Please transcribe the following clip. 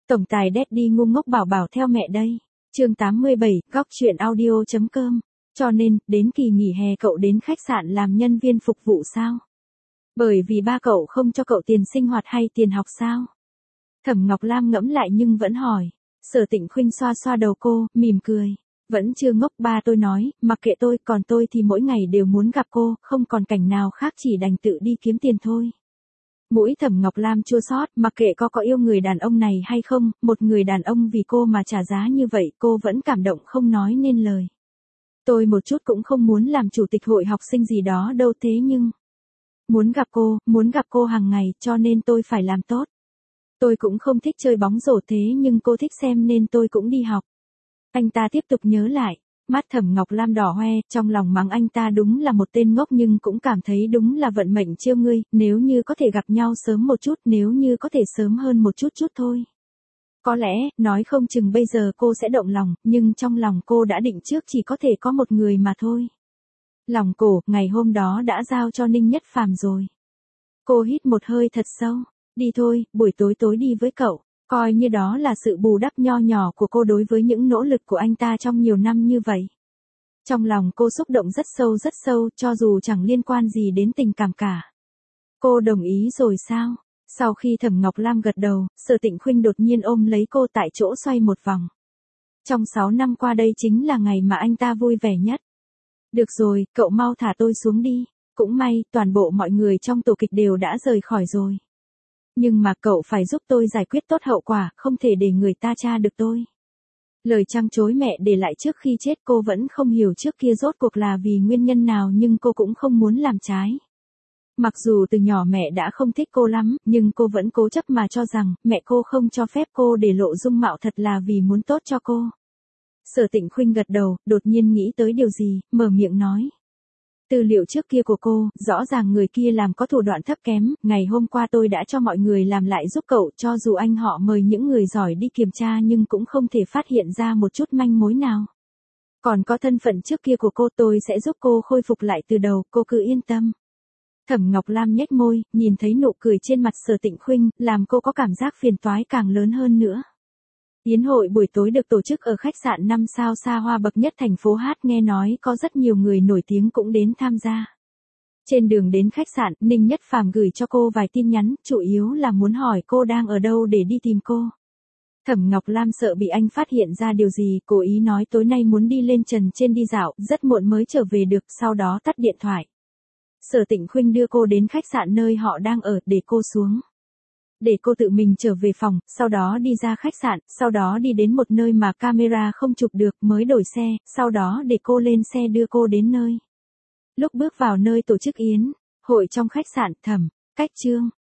Tổng tài Daddy ngu ngốc bảo bảo theo mẹ đây. Chương 87, góc truyện audio.com. Cho nên, đến kỳ nghỉ hè cậu đến khách sạn làm nhân viên phục vụ sao? Bởi vì ba cậu không cho cậu tiền sinh hoạt hay tiền học sao? Thẩm Ngọc Lam ngẫm lại nhưng vẫn hỏi. Sở Tịnh Khuynh xoa xoa đầu cô, mỉm cười. Vẫn chưa ngốc, ba tôi nói, mặc kệ tôi, còn tôi thì mỗi ngày đều muốn gặp cô, không còn cảnh nào khác chỉ đành tự đi kiếm tiền thôi. Mũi Thẩm Ngọc Lam chua xót, mặc kệ có yêu người đàn ông này hay không, một người đàn ông vì cô mà trả giá như vậy, cô vẫn cảm động không nói nên lời. Tôi một chút cũng không muốn làm chủ tịch hội học sinh gì đó đâu, thế nhưng muốn gặp cô hàng ngày, cho nên tôi phải làm tốt. Tôi cũng không thích chơi bóng rổ thế nhưng cô thích xem nên tôi cũng đi học. Anh ta tiếp tục nhớ lại, mắt Thẩm Ngọc Lam đỏ hoe, trong lòng mắng anh ta đúng là một tên ngốc nhưng cũng cảm thấy đúng là vận mệnh trêu ngươi, nếu như có thể gặp nhau sớm một chút, nếu như có thể sớm hơn một chút thôi. Có lẽ, nói không chừng bây giờ cô sẽ động lòng, nhưng trong lòng cô đã định trước chỉ có thể có một người mà thôi. Lòng cổ, ngày hôm đó đã giao cho Ninh Nhất Phàm rồi. Cô hít một hơi thật sâu, đi thôi, buổi tối đi với cậu. Coi như đó là sự bù đắp nho nhỏ của cô đối với những nỗ lực của anh ta trong nhiều năm như vậy. Trong lòng cô xúc động rất sâu, cho dù chẳng liên quan gì đến tình cảm cả. Cô đồng ý rồi sao? Sau khi Thẩm Ngọc Lam gật đầu, Sở Tịnh Khuynh đột nhiên ôm lấy cô tại chỗ xoay một vòng. Trong 6 năm qua đây chính là ngày mà anh ta vui vẻ nhất. Được rồi, cậu mau thả tôi xuống đi. Cũng may, toàn bộ mọi người trong tổ kịch đều đã rời khỏi rồi. Nhưng mà cậu phải giúp tôi giải quyết tốt hậu quả, không thể để người ta tra được tôi. Lời trăng trối mẹ để lại trước khi chết, cô vẫn không hiểu trước kia rốt cuộc là vì nguyên nhân nào, nhưng cô cũng không muốn làm trái. Mặc dù từ nhỏ mẹ đã không thích cô lắm, nhưng cô vẫn cố chấp mà cho rằng mẹ cô không cho phép cô để lộ dung mạo thật là vì muốn tốt cho cô. Sở Tịnh Khuynh gật đầu, đột nhiên nghĩ tới điều gì, mở miệng nói. Tư liệu trước kia của cô, rõ ràng người kia làm có thủ đoạn thấp kém, ngày hôm qua tôi đã cho mọi người làm lại giúp cậu, cho dù anh họ mời những người giỏi đi kiểm tra nhưng cũng không thể phát hiện ra một chút manh mối nào. Còn có thân phận trước kia của cô, tôi sẽ giúp cô khôi phục lại từ đầu, cô cứ yên tâm. Thẩm Ngọc Lam nhếch môi, nhìn thấy nụ cười trên mặt Sở Tịnh Khuynh, làm cô có cảm giác phiền toái càng lớn hơn nữa. Yến hội buổi tối được tổ chức ở khách sạn 5 sao xa hoa bậc nhất thành phố Hát, nghe nói có rất nhiều người nổi tiếng cũng đến tham gia. Trên đường đến khách sạn, Ninh Nhất Phàm gửi cho cô vài tin nhắn, chủ yếu là muốn hỏi cô đang ở đâu để đi tìm cô. Thẩm Ngọc Lam sợ bị anh phát hiện ra điều gì, cố ý nói tối nay muốn đi lên trần trên đi dạo, rất muộn mới trở về được, sau đó tắt điện thoại. Sở Tịnh Khuynh đưa cô đến khách sạn nơi họ đang ở, để cô xuống. Để cô tự mình trở về phòng, sau đó đi ra khách sạn, sau đó đi đến một nơi mà camera không chụp được, mới đổi xe, sau đó để cô lên xe đưa cô đến nơi. Lúc bước vào nơi tổ chức yến hội trong khách sạn, Thẩm Cách Trương